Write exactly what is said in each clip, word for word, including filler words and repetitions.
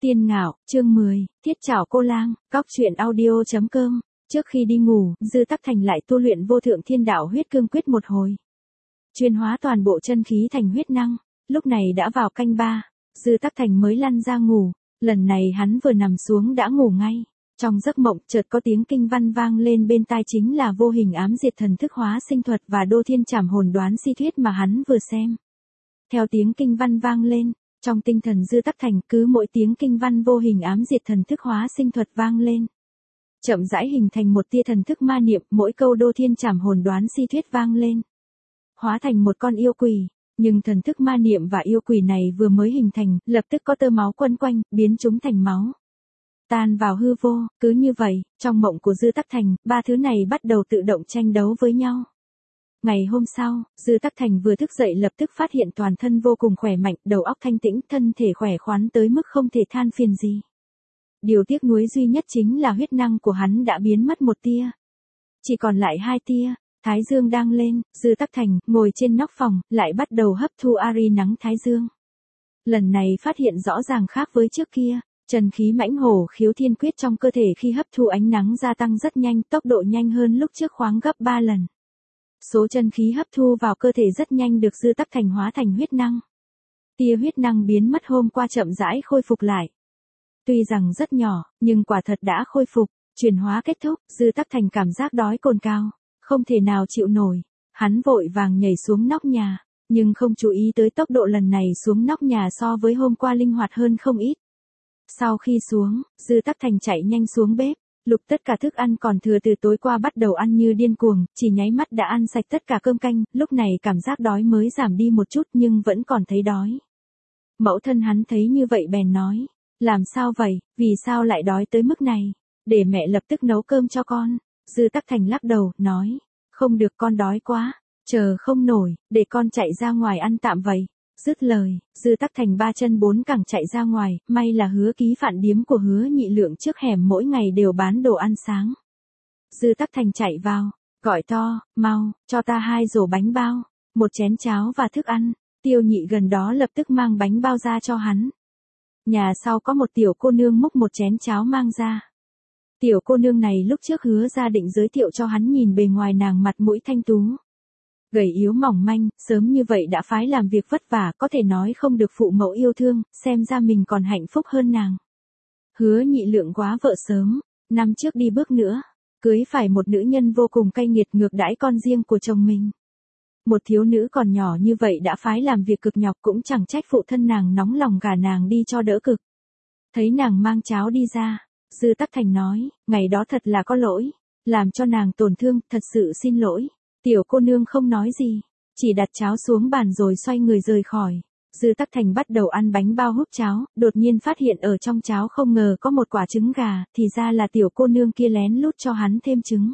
Tiên Ngạo, chương mười, Thiết Trảo Cô Lang, Cóc truyện audio chấm com. Trước khi đi ngủ, Dư Tắc Thành lại tu luyện Vô Thượng Thiên Đạo Huyết Cương Quyết một hồi. Chuyên hóa toàn bộ chân khí thành huyết năng, lúc này đã vào canh ba, Dư Tắc Thành mới lăn ra ngủ, lần này hắn vừa nằm xuống đã ngủ ngay. Trong giấc mộng chợt có tiếng kinh văn vang lên bên tai, chính là Vô Hình Ám Diệt Thần Thức Hóa Sinh Thuật và Đô Thiên Trảm Hồn Đoán Si Thuyết mà hắn vừa xem. Theo tiếng kinh văn vang lên, trong tinh thần Dư Tắc Thành, cứ mỗi tiếng kinh văn Vô Hình Ám Diệt Thần Thức Hóa Sinh Thuật vang lên, chậm rãi hình thành một tia thần thức ma niệm, mỗi câu Đô Thiên Trảm Hồn Đoán Si Thuyết vang lên, hóa thành một con yêu quỷ. Nhưng thần thức ma niệm và yêu quỷ này vừa mới hình thành, lập tức có tơ máu quấn quanh, biến chúng thành máu, tan vào hư vô. Cứ như vậy, trong mộng của Dư Tắc Thành, ba thứ này bắt đầu tự động tranh đấu với nhau. Ngày hôm sau, Dư Tắc Thành vừa thức dậy lập tức phát hiện toàn thân vô cùng khỏe mạnh, đầu óc thanh tĩnh, thân thể khỏe khoắn tới mức không thể than phiền gì. Điều tiếc nuối duy nhất chính là huyết năng của hắn đã biến mất một tia, chỉ còn lại hai tia. Thái dương đang lên, Dư Tắc Thành ngồi trên nóc phòng, lại bắt đầu hấp thu ari nắng thái dương. Lần này phát hiện rõ ràng khác với trước kia, chân khí mãnh hổ khiếu thiên quyết trong cơ thể khi hấp thu ánh nắng gia tăng rất nhanh, tốc độ nhanh hơn lúc trước khoáng gấp ba lần. Số chân khí hấp thu vào cơ thể rất nhanh được Dư Tắc Thành hóa thành huyết năng. Tia huyết năng biến mất hôm qua chậm rãi khôi phục lại. Tuy rằng rất nhỏ, nhưng quả thật đã khôi phục. Chuyển hóa kết thúc, Dư Tắc Thành cảm giác đói cồn cào, không thể nào chịu nổi. Hắn vội vàng nhảy xuống nóc nhà, nhưng không chú ý tới tốc độ lần này xuống nóc nhà so với hôm qua linh hoạt hơn không ít. Sau khi xuống, Dư Tắc Thành chạy nhanh xuống bếp, lục tất cả thức ăn còn thừa từ tối qua, bắt đầu ăn như điên cuồng, chỉ nháy mắt đã ăn sạch tất cả cơm canh, lúc này cảm giác đói mới giảm đi một chút nhưng vẫn còn thấy đói. Mẫu thân hắn thấy như vậy bèn nói, làm sao vậy, vì sao lại đói tới mức này, để mẹ lập tức nấu cơm cho con. Dư Tắc Thành lắc đầu, nói, không được, con đói quá, chờ không nổi, để con chạy ra ngoài ăn tạm vậy. Dứt lời, Dư Tắc Thành ba chân bốn cẳng chạy ra ngoài, may là Hứa Ký Phạn điếm của Hứa Nhị Lượng trước hẻm mỗi ngày đều bán đồ ăn sáng. Dư Tắc Thành chạy vào, gọi to, mau, cho ta hai rổ bánh bao, một chén cháo và thức ăn. Tiêu Nhị gần đó lập tức mang bánh bao ra cho hắn. Nhà sau có một tiểu cô nương múc một chén cháo mang ra. Tiểu cô nương này lúc trước Hứa gia định giới thiệu cho hắn, nhìn bề ngoài nàng mặt mũi thanh tú, gầy yếu mỏng manh, sớm như vậy đã phái làm việc vất vả, có thể nói không được phụ mẫu yêu thương, xem ra mình còn hạnh phúc hơn nàng. Hứa Nhị Lượng quá vợ sớm, năm trước đi bước nữa, cưới phải một nữ nhân vô cùng cay nghiệt, ngược đãi con riêng của chồng mình. Một thiếu nữ còn nhỏ như vậy đã phái làm việc cực nhọc, cũng chẳng trách phụ thân nàng nóng lòng gả nàng đi cho đỡ cực. Thấy nàng mang cháo đi ra, Dư Tắc Thành nói, ngày đó thật là có lỗi, làm cho nàng tổn thương, thật sự xin lỗi. Tiểu cô nương không nói gì, chỉ đặt cháo xuống bàn rồi xoay người rời khỏi. Dư Tắc Thành bắt đầu ăn bánh bao húp cháo, đột nhiên phát hiện ở trong cháo không ngờ có một quả trứng gà, thì ra là tiểu cô nương kia lén lút cho hắn thêm trứng.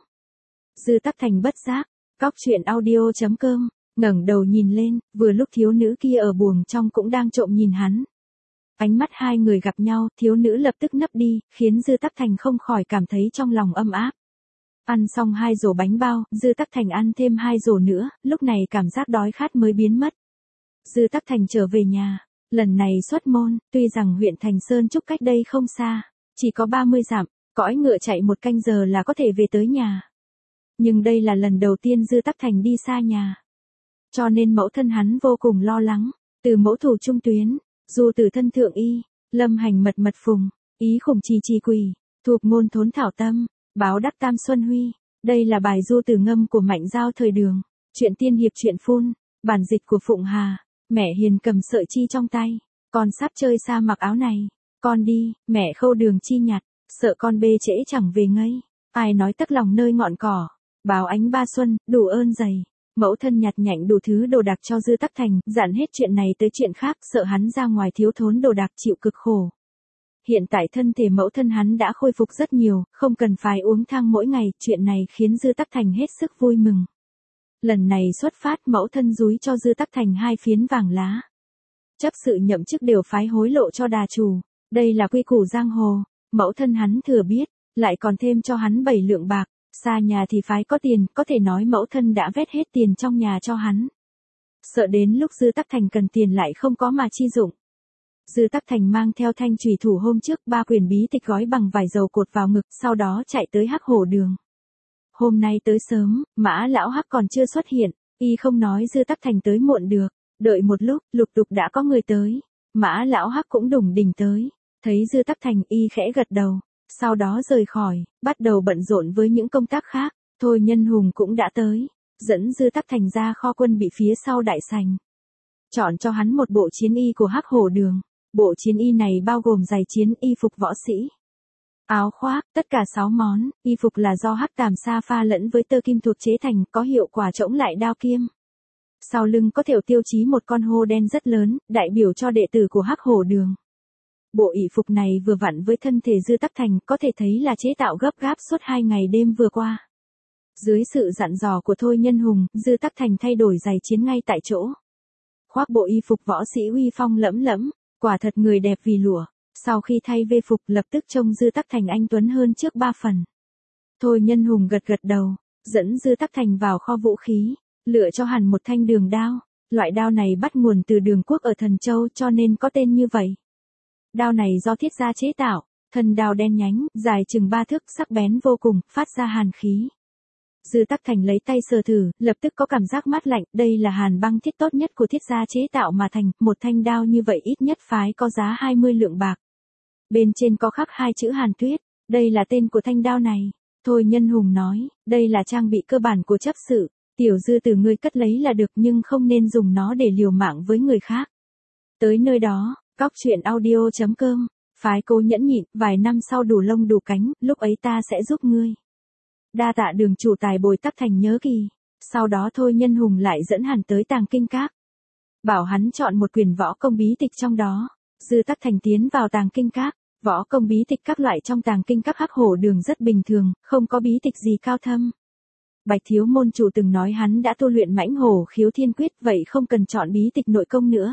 Dư Tắc Thành bất giác, cóc truyện audio chấm com, ngẩng đầu nhìn lên, vừa lúc thiếu nữ kia ở buồng trong cũng đang trộm nhìn hắn. Ánh mắt hai người gặp nhau, thiếu nữ lập tức nấp đi, khiến Dư Tắc Thành không khỏi cảm thấy trong lòng âm áp. Ăn xong hai rổ bánh bao, Dư Tắc Thành ăn thêm hai rổ nữa, lúc này cảm giác đói khát mới biến mất. Dư Tắc Thành trở về nhà, lần này xuất môn, tuy rằng huyện Thành Sơn Trúc cách đây không xa, chỉ có ba mươi dặm, cõi ngựa chạy một canh giờ là có thể về tới nhà. Nhưng đây là lần đầu tiên Dư Tắc Thành đi xa nhà, cho nên mẫu thân hắn vô cùng lo lắng. Từ mẫu thủ trung tuyến, du từ thân thượng y, lâm hành mật mật phùng, ý khủng trì trì quỳ, thuộc ngôn thốn thảo tâm, báo đắc tam xuân huy. Đây là bài du từ ngâm của Mạnh Giao thời Đường. Truyện tiên hiệp truyện phun, bản dịch của Phụng Hà. Mẹ hiền cầm sợi chi trong tay, con sắp chơi xa mặc áo này. Con đi, mẹ khâu đường chi nhặt, sợ con bê trễ chẳng về ngây. Ai nói tắc lòng nơi ngọn cỏ, báo ánh ba xuân, đủ ơn dày. Mẫu thân nhặt nhạnh đủ thứ đồ đạc cho Dư Tắc Thành, dặn hết chuyện này tới chuyện khác, sợ hắn ra ngoài thiếu thốn đồ đạc chịu cực khổ. Hiện tại thân thể mẫu thân hắn đã khôi phục rất nhiều, không cần phải uống thang mỗi ngày, chuyện này khiến Dư Tắc Thành hết sức vui mừng. Lần này xuất phát, mẫu thân dúi cho Dư Tắc Thành hai phiến vàng lá. Chấp sự nhậm chức đều phái hối lộ cho đà chủ, đây là quy củ giang hồ, mẫu thân hắn thừa biết, lại còn thêm cho hắn bảy lượng bạc. Xa nhà thì phái có tiền, có thể nói mẫu thân đã vét hết tiền trong nhà cho hắn. Sợ đến lúc Dư Tắc Thành cần tiền lại không có mà chi dụng. Dư Tắc Thành mang theo thanh chùy thủ hôm trước ba quyển bí tịch gói bằng vải dầu cột vào ngực, sau đó chạy tới Hắc Hổ Đường. Hôm nay tới sớm, Mã lão Hắc còn chưa xuất hiện, y không nói Dư Tắc Thành tới muộn được. Đợi một lúc, lục tục đã có người tới. Mã lão Hắc cũng đủng đỉnh tới. Thấy Dư Tắc Thành, y khẽ gật đầu. Sau đó rời khỏi, bắt đầu bận rộn với những công tác khác. Thôi Nhân Hùng cũng đã tới. Dẫn Dư Tắc Thành ra kho quân bị phía sau đại sảnh. Chọn cho hắn một bộ chiến y của Hắc Hổ Đường. Bộ chiến y này bao gồm giày chiến, y phục võ sĩ, áo khoác, tất cả sáu món. Y phục là do hắc tàm sa pha lẫn với tơ kim thuộc chế thành, có hiệu quả chống lại đao kiếm. Sau lưng có thêu tiêu chí một con hươu đen rất lớn, đại biểu cho đệ tử của Hắc Hổ Đường. Bộ y phục này vừa vặn với thân thể Dư Tắc Thành, có thể thấy là chế tạo gấp gáp suốt hai ngày đêm vừa qua. Dưới sự dặn dò của Thôi Nhân Hùng, Dư Tắc Thành thay đổi giày chiến ngay tại chỗ. Khoác bộ y phục võ sĩ uy phong lẫm lẫm, quả thật người đẹp vì lụa. Sau khi thay về phục lập tức trông Dư Tắc Thành anh tuấn hơn trước ba phần. Thôi Nhân Hùng gật gật đầu, dẫn Dư Tắc Thành vào kho vũ khí, lựa cho hẳn một thanh đường đao. Loại đao này bắt nguồn từ Đường Quốc ở Thần Châu cho nên có tên như vậy. Đao này do thiết gia chế tạo, thân đao đen nhánh, dài chừng ba thước, sắc bén vô cùng, phát ra hàn khí. Dư Tắc Thành lấy tay sờ thử, lập tức có cảm giác mát lạnh, đây là hàn băng thiết tốt nhất của thiết gia chế tạo mà thành, một thanh đao như vậy ít nhất phái có giá hai mươi lượng bạc. Bên trên có khắc hai chữ Hàn Tuyết, đây là tên của thanh đao này. Thôi Nhân Hùng nói, đây là trang bị cơ bản của chấp sự, tiểu Dư từ ngươi cất lấy là được nhưng không nên dùng nó để liều mạng với người khác. Tới nơi đó, cóc truyện audio chấm com, phái Cố nhẫn nhịn, vài năm sau đủ lông đủ cánh, lúc ấy ta sẽ giúp ngươi. Đa tạ Đường chủ tài bồi Tắc Thành nhớ kỳ. Sau đó Thôi Nhân Hùng lại dẫn hắn tới Tàng Kinh Các, bảo hắn chọn một quyển võ công bí tịch trong đó. Dư Tắc Thành tiến vào Tàng Kinh Các, võ công bí tịch các loại trong Tàng Kinh Các Hắc Hổ Đường rất bình thường, không có bí tịch gì cao thâm. Bạch thiếu môn chủ từng nói hắn đã tu luyện Mãnh Hổ Khiếu Thiên Quyết, vậy không cần chọn bí tịch nội công nữa.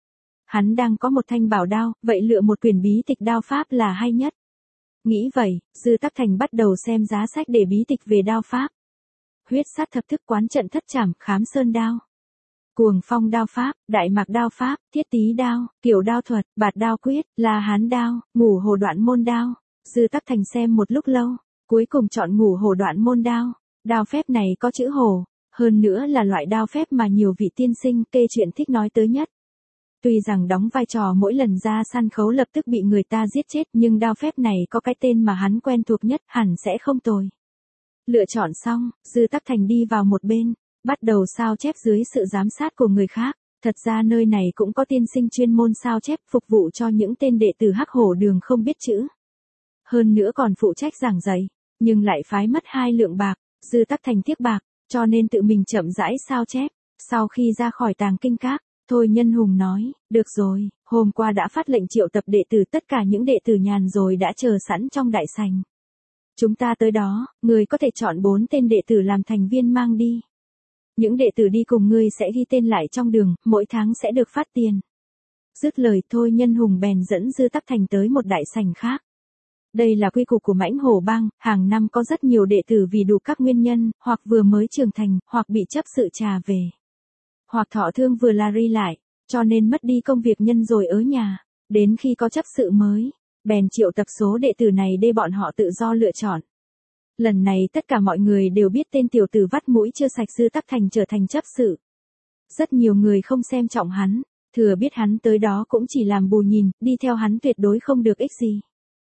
Hắn đang có một thanh bảo đao, vậy lựa một quyển bí tịch đao pháp là hay nhất. Nghĩ vậy, Dư Tắc Thành bắt đầu xem giá sách để bí tịch về đao pháp. Huyết sát thập thức quán trận thất trảm, khám sơn đao, cuồng phong đao pháp, đại mạc đao pháp, thiết tý đao, kiểu đao thuật, bạt đao quyết, la hán đao, ngũ hổ đoạn môn đao. Dư Tắc Thành xem một lúc lâu, cuối cùng chọn ngũ hổ đoạn môn đao. Đao phép này có chữ hổ, hơn nữa là loại đao phép mà nhiều vị tiên sinh kê chuyện thích nói tới nhất. Tuy rằng đóng vai trò mỗi lần ra săn khấu lập tức bị người ta giết chết, nhưng đao phép này có cái tên mà hắn quen thuộc nhất, hẳn sẽ không tồi. Lựa chọn xong, Dư Tắc Thành đi vào một bên, bắt đầu sao chép dưới sự giám sát của người khác. Thật ra nơi này cũng có tiên sinh chuyên môn sao chép phục vụ cho những tên đệ tử Hắc Hổ Đường không biết chữ. Hơn nữa còn phụ trách giảng dạy, nhưng lại phái mất hai lượng bạc. Dư Tắc Thành tiếc bạc, cho nên tự mình chậm rãi sao chép. Sau khi ra khỏi Tàng Kinh Các, Thôi Nhân Hùng nói, được rồi, hôm qua đã phát lệnh triệu tập đệ tử, tất cả những đệ tử nhàn rồi đã chờ sẵn trong đại sảnh. Chúng ta tới đó, người có thể chọn bốn tên đệ tử làm thành viên mang đi. Những đệ tử đi cùng ngươi sẽ ghi tên lại trong đường, mỗi tháng sẽ được phát tiền. Dứt lời, Thôi Nhân Hùng bèn dẫn Dư Tắc Thành tới một đại sảnh khác. Đây là quy củ của Mãnh Hổ Bang, hàng năm có rất nhiều đệ tử vì đủ các nguyên nhân, hoặc vừa mới trưởng thành, hoặc bị chấp sự trà về, hoặc thọ thương vừa là ri lại, cho nên mất đi công việc nhân rồi ở nhà. Đến khi có chấp sự mới, bèn triệu tập số đệ tử này để bọn họ tự do lựa chọn. Lần này tất cả mọi người đều biết tên tiểu tử vắt mũi chưa sạch Dư Tắc Thành trở thành chấp sự. Rất nhiều người không xem trọng hắn, thừa biết hắn tới đó cũng chỉ làm bù nhìn, đi theo hắn tuyệt đối không được ích gì.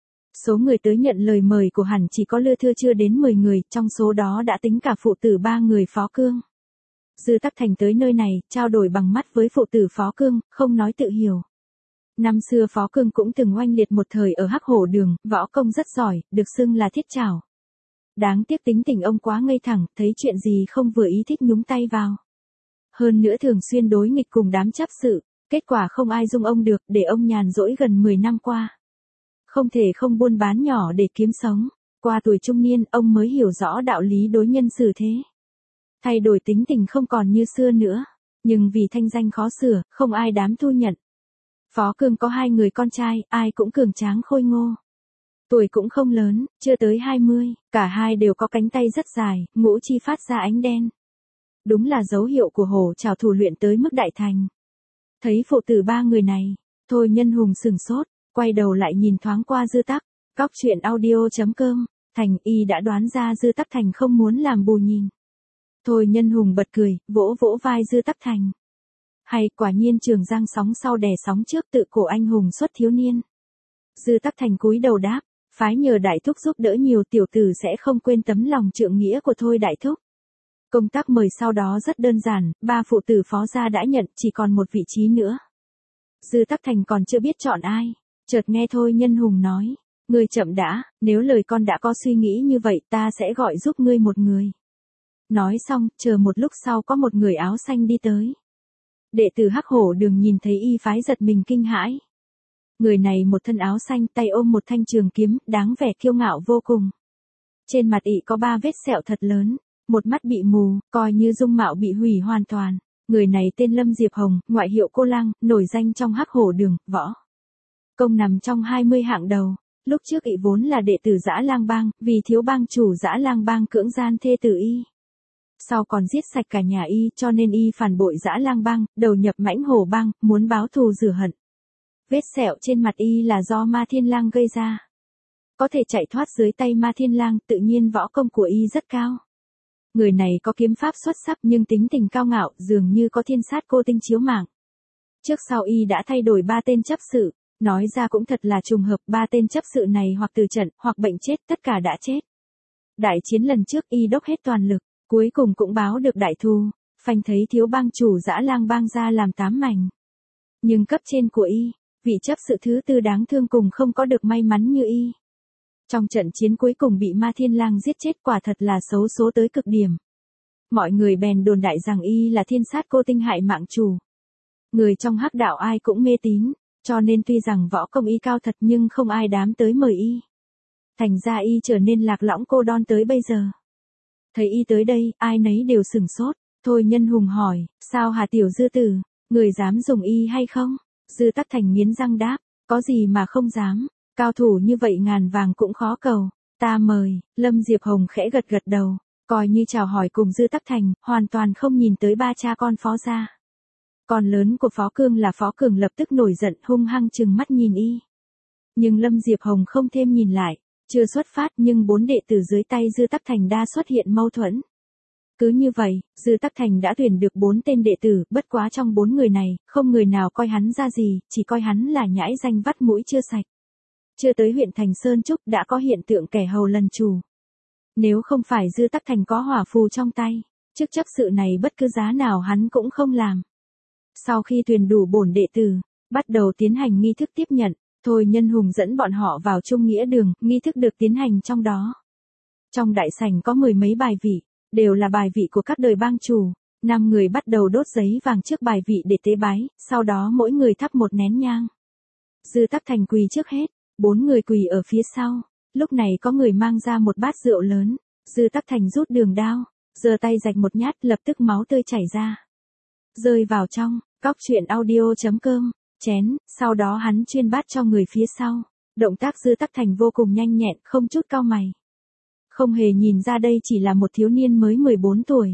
Số người tới nhận lời mời của hắn chỉ có lưa thưa chưa đến mười người, trong số đó đã tính cả phụ tử ba người Phó Cương. Dư Tắc Thành tới nơi này, trao đổi bằng mắt với phụ tử Phó Cương, không nói tự hiểu. Năm xưa Phó Cương cũng từng oanh liệt một thời ở Hắc Hổ Đường, võ công rất giỏi, được xưng là thiết trảo. Đáng tiếc tính tình ông quá ngây thẳng, thấy chuyện gì không vừa ý thích nhúng tay vào. Hơn nữa thường xuyên đối nghịch cùng đám chấp sự, kết quả không ai dung ông được, để ông nhàn rỗi gần mười năm qua. Không thể không buôn bán nhỏ để kiếm sống. Qua tuổi trung niên, ông mới hiểu rõ đạo lý đối nhân xử thế. Thay đổi tính tình không còn như xưa nữa, nhưng vì thanh danh khó sửa, không ai dám thu nhận. Phó Cương có hai người con trai, ai cũng cường tráng khôi ngô. Tuổi cũng không lớn, chưa tới hai mươi, cả hai đều có cánh tay rất dài, ngũ chi phát ra ánh đen. Đúng là dấu hiệu của hổ trảo thủ luyện tới mức đại thành. Thấy phụ tử ba người này, Thôi Nhân Hùng sừng sốt, quay đầu lại nhìn thoáng qua Dư Tắc, cóc truyện audio.com, Thành y đã đoán ra Dư Tắc Thành không muốn làm bù nhìn. Thôi Nhân Hùng bật cười, vỗ vỗ vai Dư Tắc Thành. Hay, quả nhiên Trường Giang sóng sau đè sóng trước, tự cổ anh hùng xuất thiếu niên. Dư Tắc Thành cúi đầu đáp, phái nhờ đại thúc giúp đỡ nhiều, tiểu tử sẽ không quên tấm lòng trượng nghĩa của Thôi đại thúc. Công tác mời sau đó rất đơn giản, ba phụ tử phó gia đã nhận, chỉ còn một vị trí nữa. Dư Tắc Thành còn chưa biết chọn ai, chợt nghe Thôi Nhân Hùng nói, ngươi chậm đã, nếu lời con đã có suy nghĩ như vậy ta sẽ gọi giúp ngươi một người. Nói xong, chờ một lúc sau có một người áo xanh đi tới. Đệ tử Hắc Hổ Đường nhìn thấy y phái giật mình kinh hãi. Người này một thân áo xanh, tay ôm một thanh trường kiếm, đáng vẻ kiêu ngạo vô cùng. Trên mặt y có ba vết sẹo thật lớn, một mắt bị mù, coi như dung mạo bị hủy hoàn toàn. Người này tên Lâm Diệp Hồng, ngoại hiệu Cô Lang, nổi danh trong Hắc Hổ Đường, võ công nằm trong hai mươi hạng đầu. Lúc trước y vốn là đệ tử Dã Lang Bang, vì thiếu bang chủ Dã Lang Bang cưỡng gian thê tử y. Sau còn giết sạch cả nhà y, cho nên y phản bội Dã Lang Bang, đầu nhập Mãnh Hổ Bang, muốn báo thù rửa hận. Vết sẹo trên mặt y là do Ma Thiên Lang gây ra. Có thể chạy thoát dưới tay Ma Thiên Lang, tự nhiên võ công của y rất cao. Người này có kiếm pháp xuất sắc nhưng tính tình cao ngạo, dường như có thiên sát cô tinh chiếu mạng. Trước sau y đã thay đổi ba tên chấp sự, nói ra cũng thật là trùng hợp, ba tên chấp sự này hoặc từ trận, hoặc bệnh chết, tất cả đã chết. Đại chiến lần trước y đốc hết toàn lực, cuối cùng cũng báo được đại thù, phanh thấy thiếu bang chủ Dã Lang Bang ra làm tám mảnh. Nhưng cấp trên của y, vị chấp sự thứ tư đáng thương cùng không có được may mắn như y. Trong trận chiến cuối cùng bị Ma Thiên Lang giết chết, quả thật là xấu số tới cực điểm. Mọi người bèn đồn đại rằng y là thiên sát cô tinh hại mạng chủ. Người trong hắc đạo ai cũng mê tín, cho nên tuy rằng võ công y cao thật nhưng không ai dám tới mời y. Thành ra y trở nên lạc lõng cô đơn tới bây giờ. Thấy y tới đây, ai nấy đều sửng sốt. Thôi Nhân Hùng hỏi, sao hả tiểu Dư tử, người dám dùng y hay không? Dư Tắc Thành nghiến răng đáp, có gì mà không dám, cao thủ như vậy ngàn vàng cũng khó cầu, ta mời. Lâm Diệp Hồng khẽ gật gật đầu, coi như chào hỏi cùng Dư Tắc Thành, hoàn toàn không nhìn tới ba cha con Phó gia. Con lớn của Phó Cương là Phó Cường lập tức nổi giận, hung hăng trừng mắt nhìn y. Nhưng Lâm Diệp Hồng không thêm nhìn lại, chưa xuất phát nhưng bốn đệ tử dưới tay Dư Tắc Thành đã xuất hiện mâu thuẫn. Cứ như vậy, Dư Tắc Thành đã tuyển được bốn tên đệ tử, bất quá trong bốn người này, không người nào coi hắn ra gì, chỉ coi hắn là nhãi danh vắt mũi chưa sạch. Chưa tới huyện thành Sơn Trúc đã có hiện tượng kẻ hầu lần chủ. Nếu không phải Dư Tắc Thành có hỏa phù trong tay, chức chấp sự này bất cứ giá nào hắn cũng không làm. Sau khi tuyển đủ bổn đệ tử, bắt đầu tiến hành nghi thức tiếp nhận, Thôi Nhân Hùng dẫn bọn họ vào Trung Nghĩa Đường, nghi thức được tiến hành trong đó. Trong đại sảnh có mười mấy bài vị, đều là bài vị của các đời bang chủ. Năm người bắt đầu đốt giấy vàng trước bài vị để tế bái, sau đó mỗi người thắp một nén nhang. Dư Tắc Thành quỳ trước hết, bốn người quỳ ở phía sau. Lúc này có người mang ra một bát rượu lớn, Dư Tắc Thành rút đường đao, giơ tay rạch một nhát, lập tức máu tươi chảy ra, rơi vào trong. Cóc truyện audio.com, chén, sau đó hắn chuyên bát cho người phía sau. Động tác Dư Tắc Thành vô cùng nhanh nhẹn, không chút cau mày. Không hề nhìn ra đây chỉ là một thiếu niên mới mười bốn tuổi.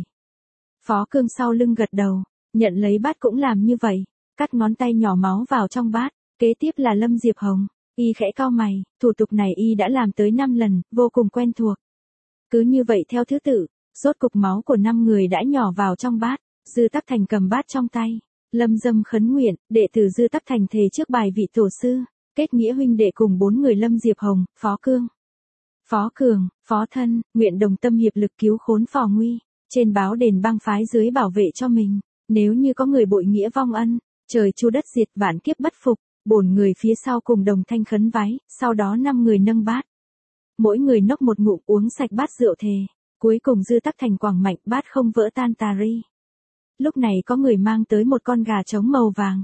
Phó Cương sau lưng gật đầu, nhận lấy bát cũng làm như vậy, cắt ngón tay nhỏ máu vào trong bát. Kế tiếp là Lâm Diệp Hồng, y khẽ cau mày, thủ tục này y đã làm tới năm lần, vô cùng quen thuộc. Cứ như vậy theo thứ tự, rốt cục máu của năm người đã nhỏ vào trong bát. Dư Tắc Thành cầm bát trong tay, lâm dâm khấn nguyện, đệ tử Dư Tắc Thành thề trước bài vị tổ sư, kết nghĩa huynh đệ cùng bốn người Lâm Diệp Hồng, Phó Cương, Phó Cường, Phó Thân, nguyện đồng tâm hiệp lực cứu khốn phò nguy, trên báo đền bang phái dưới bảo vệ cho mình. Nếu như có người bội nghĩa vong ân, trời chu đất diệt vạn kiếp bất phục, bổn người phía sau cùng đồng thanh khấn vái, sau đó năm người nâng bát. Mỗi người nốc một ngụm uống sạch bát rượu thề, cuối cùng Dư Tắc Thành quẳng mạnh bát không vỡ tan tà ri. Lúc này có người mang tới một con gà trống màu vàng.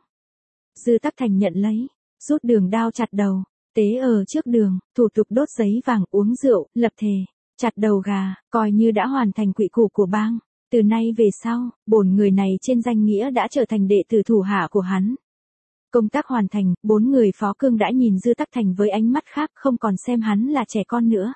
Dư Tắc Thành nhận lấy, rút đường đao chặt đầu, tế ở trước đường, thủ tục đốt giấy vàng, uống rượu, lập thề, chặt đầu gà, coi như đã hoàn thành quỹ củ của bang. Từ nay về sau, bổn người này trên danh nghĩa đã trở thành đệ tử thủ hạ của hắn. Công tác hoàn thành, bốn người Phó Cương đã nhìn Dư Tắc Thành với ánh mắt khác, không còn xem hắn là trẻ con nữa.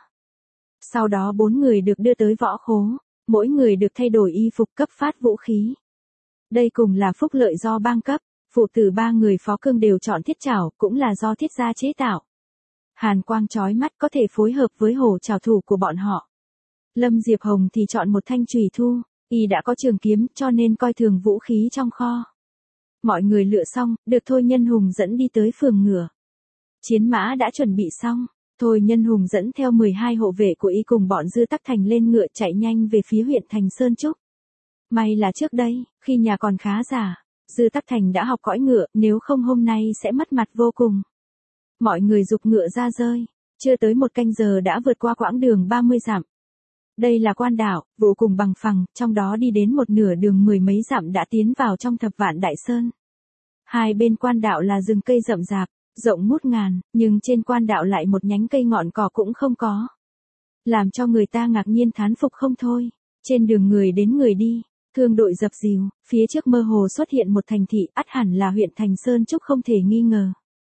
Sau đó bốn người được đưa tới võ khố, mỗi người được thay đổi y phục, cấp phát vũ khí. Đây cùng là phúc lợi do bang cấp, Phụ tử ba người Phó Cương đều chọn thiết trảo, cũng là do thiết gia chế tạo. Hàn quang chói mắt có thể phối hợp với hổ trảo thủ của bọn họ. Lâm Diệp Hồng thì chọn một thanh chùy thu, y đã có trường kiếm cho nên coi thường vũ khí trong kho. Mọi người lựa xong, được Thôi Nhân Hùng dẫn đi tới phường ngựa. Chiến mã đã chuẩn bị xong, Thôi Nhân Hùng dẫn theo mười hai hộ vệ của y cùng bọn Dư Tắc Thành lên ngựa chạy nhanh về phía huyện thành Sơn Trúc. May là trước đây, khi nhà còn khá giả, Dư Tắc Thành đã học cõi ngựa, nếu không hôm nay sẽ mất mặt vô cùng. Mọi người giục ngựa ra rơi, chưa tới một canh giờ đã vượt qua quãng đường ba mươi dặm. Đây là quan đảo, vô cùng bằng phẳng, trong đó đi đến một nửa đường mười mấy dặm đã tiến vào trong Thập Vạn Đại Sơn. Hai bên quan đạo là rừng cây rậm rạp, rộng ngút ngàn, nhưng trên quan đạo lại một nhánh cây ngọn cỏ cũng không có. Làm cho người ta ngạc nhiên thán phục không thôi. Trên đường người đến người đi, thương đội dập dìu, phía trước mơ hồ xuất hiện một thành thị, ắt hẳn là huyện thành Sơn Trúc không thể nghi ngờ.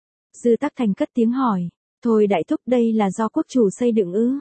Dư Tắc Thành cất tiếng hỏi, thôi đại thúc, đây là do quốc chủ xây dựng ư?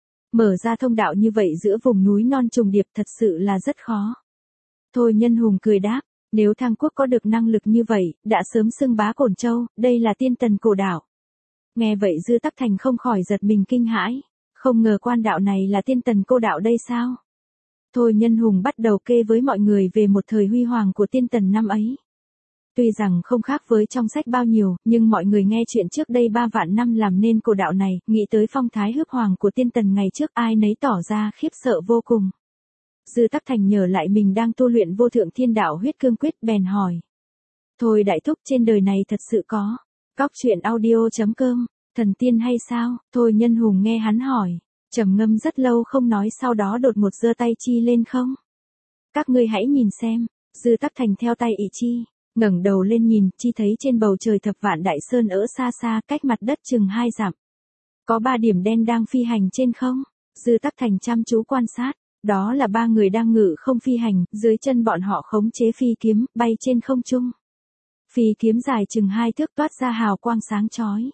Mở ra thông đạo như vậy giữa vùng núi non trùng điệp thật sự là rất khó. Thôi Nhân Hùng cười đáp, nếu Thang Quốc có được năng lực như vậy, đã sớm xưng bá Cổn Châu, đây là tiên tần cổ đảo. Nghe vậy Dư Tắc Thành không khỏi giật mình kinh hãi, không ngờ quan đạo này là tiên tần cô đạo đây sao? Thôi Nhân Hùng bắt đầu kê với mọi người về một thời huy hoàng của tiên tần năm ấy. Tuy rằng không khác với trong sách bao nhiêu, nhưng mọi người nghe chuyện trước đây ba vạn năm làm nên cổ đạo này, nghĩ tới phong thái hước hoàng của tiên tần ngày trước, ai nấy tỏ ra khiếp sợ vô cùng. Dư Tắc Thành nhớ lại mình đang tu luyện vô thượng thiên đạo huyết cương quyết, bèn hỏi. Thôi đại thúc, trên đời này thật sự có cóc truyện audio chấm com thần tiên hay sao? Thôi Nhân Hùng nghe hắn hỏi, trầm ngâm rất lâu không nói, sau đó đột một giơ tay chi lên không. Các ngươi hãy nhìn xem. Dư Tắc Thành theo tay ỷ chi, ngẩng đầu lên nhìn, chi thấy trên bầu trời Thập Vạn Đại Sơn ở xa xa, cách mặt đất chừng hai dặm. Có ba điểm đen đang phi hành trên không. Dư Tắc Thành chăm chú quan sát, đó là ba người đang ngự không phi hành, dưới chân bọn họ khống chế phi kiếm, bay trên không trung. Phi kiếm dài chừng hai thước toát ra hào quang sáng chói.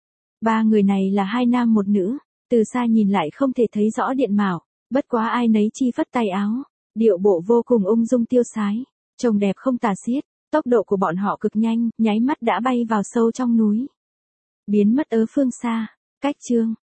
Ba người này là hai nam một nữ, từ xa nhìn lại không thể thấy rõ diện mạo, bất quá ai nấy chi phất tay áo, điệu bộ vô cùng ung dung tiêu sái, trông đẹp không tả xiết. Tốc độ của bọn họ cực nhanh, nháy mắt đã bay vào sâu trong núi, biến mất ở phương xa. Cách chương